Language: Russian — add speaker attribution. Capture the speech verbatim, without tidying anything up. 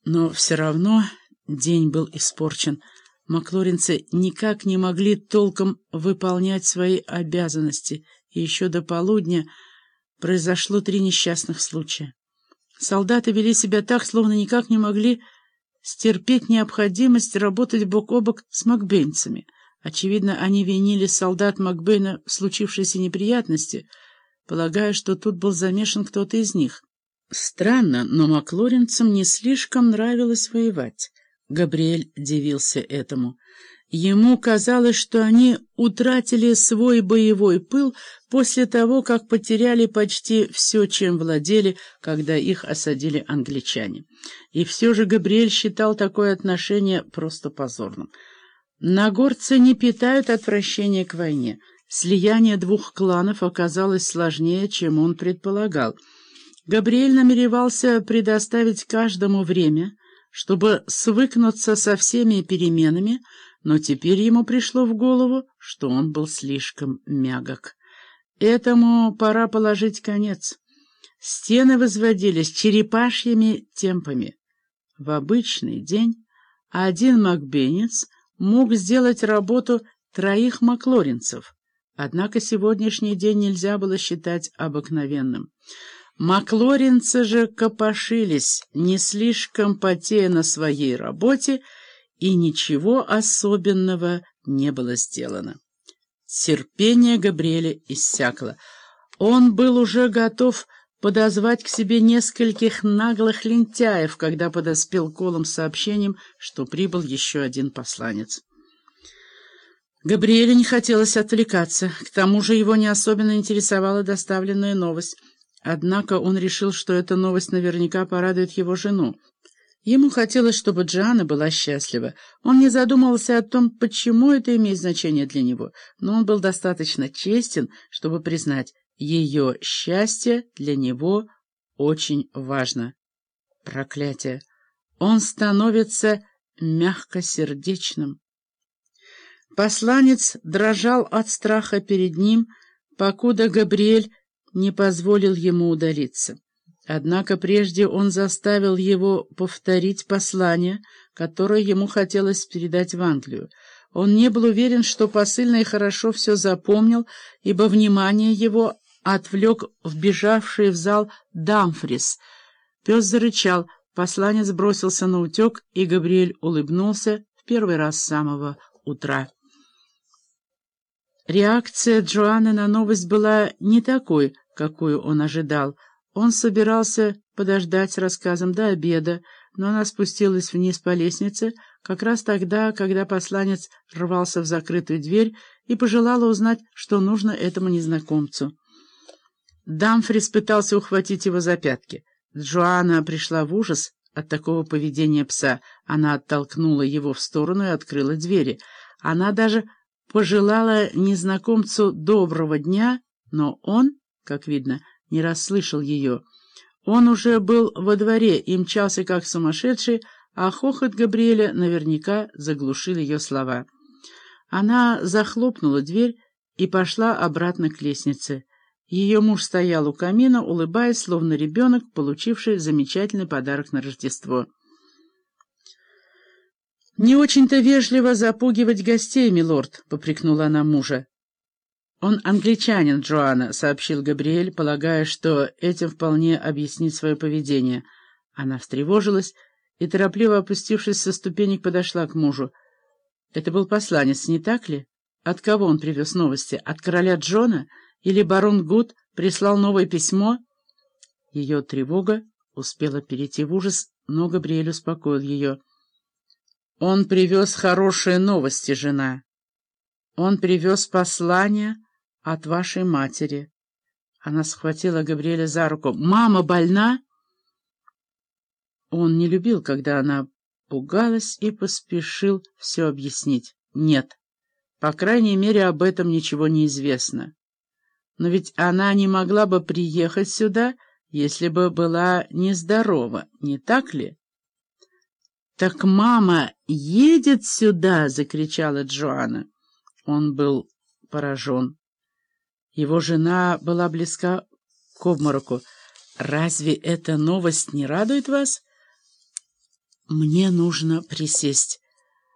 Speaker 1: Но все равно день был испорчен. Маклоринцы никак не могли толком выполнять свои обязанности, и еще до полудня произошло три несчастных случая. Солдаты вели себя так, словно никак не могли стерпеть необходимость работать бок о бок с макбейнцами. Очевидно, они винили солдат Макбейна в случившейся неприятности, полагая, что тут был замешан кто-то из них. Странно, но маклоринцам не слишком нравилось воевать. Габриэль дивился этому. Ему казалось, что они утратили свой боевой пыл после того, как потеряли почти все, чем владели, когда их осадили англичане. И все же Габриэль считал такое отношение просто позорным. Нагорцы не питают отвращения к войне. Слияние двух кланов оказалось сложнее, чем он предполагал. Габриэль намеревался предоставить каждому время, чтобы свыкнуться со всеми переменами, но теперь ему пришло в голову, что он был слишком мягок. Этому пора положить конец. Стены возводились черепашьими темпами. В обычный день один макбейнец мог сделать работу троих маклоринцев, однако сегодняшний день нельзя было считать обыкновенным. Маклоринцы же копошились, не слишком потея на своей работе, и ничего особенного не было сделано. Терпение Габриэля иссякло. Он был уже готов подозвать к себе нескольких наглых лентяев, когда подоспел Колом с сообщением, что прибыл еще один посланец. Габриэлю не хотелось отвлекаться, к тому же его не особенно интересовала доставленная новость. Однако он решил, что эта новость наверняка порадует его жену. Ему хотелось, чтобы Джоанна была счастлива. Он не задумывался о том, почему это имеет значение для него, но он был достаточно честен, чтобы признать, ее счастье для него очень важно. Проклятие! Он становится мягкосердечным. Посланец дрожал от страха перед ним, покуда Габриэль не позволил ему удалиться. Однако прежде он заставил его повторить послание, которое ему хотелось передать в Англию. Он не был уверен, что посыльный хорошо все запомнил, ибо внимание его отвлек вбежавший в зал Дамфрис. Пес зарычал, посланец бросился на утек, и Габриэль улыбнулся в первый раз с самого утра. Реакция Джоанны на новость была не такой, какую он ожидал. Он собирался подождать с рассказом до обеда, но она спустилась вниз по лестнице как раз тогда, когда посланец рвался в закрытую дверь, и пожелала узнать, что нужно этому незнакомцу. Дамфрис пытался ухватить его за пятки. Джоанна пришла в ужас от такого поведения пса. Она оттолкнула его в сторону и открыла двери. Она даже пожелала незнакомцу доброго дня, но он, как видно, не расслышал ее. Он уже был во дворе и мчался как сумасшедший, а хохот Габриэля наверняка заглушил ее слова. Она захлопнула дверь и пошла обратно к лестнице. Ее муж стоял у камина, улыбаясь, словно ребенок, получивший замечательный подарок на Рождество. «Не очень-то вежливо запугивать гостей, милорд», — попрекнула она мужа. «Он англичанин, Джоанна», — сообщил Габриэль, полагая, что этим вполне объяснит свое поведение. Она встревожилась и, торопливо опустившись со ступенек, подошла к мужу. «Это был посланец, не так ли? От кого он привез новости? От короля Джона? Или барон Гуд прислал новое письмо?» Ее тревога успела перейти в ужас, но Габриэль успокоил ее. «Он привез хорошие новости, жена. Он привез послание от вашей матери». Она схватила Габриэля за руку. «Мама больна?» Он не любил, когда она пугалась, и поспешил все объяснить. «Нет, по крайней мере, об этом ничего не известно. Но ведь она не могла бы приехать сюда, если бы была нездорова, не так ли?» «Так мама едет сюда!» — закричала Джоанна. Он был поражен. Его жена была близка к обмороку. «Разве эта новость не радует вас?» Мне нужно присесть.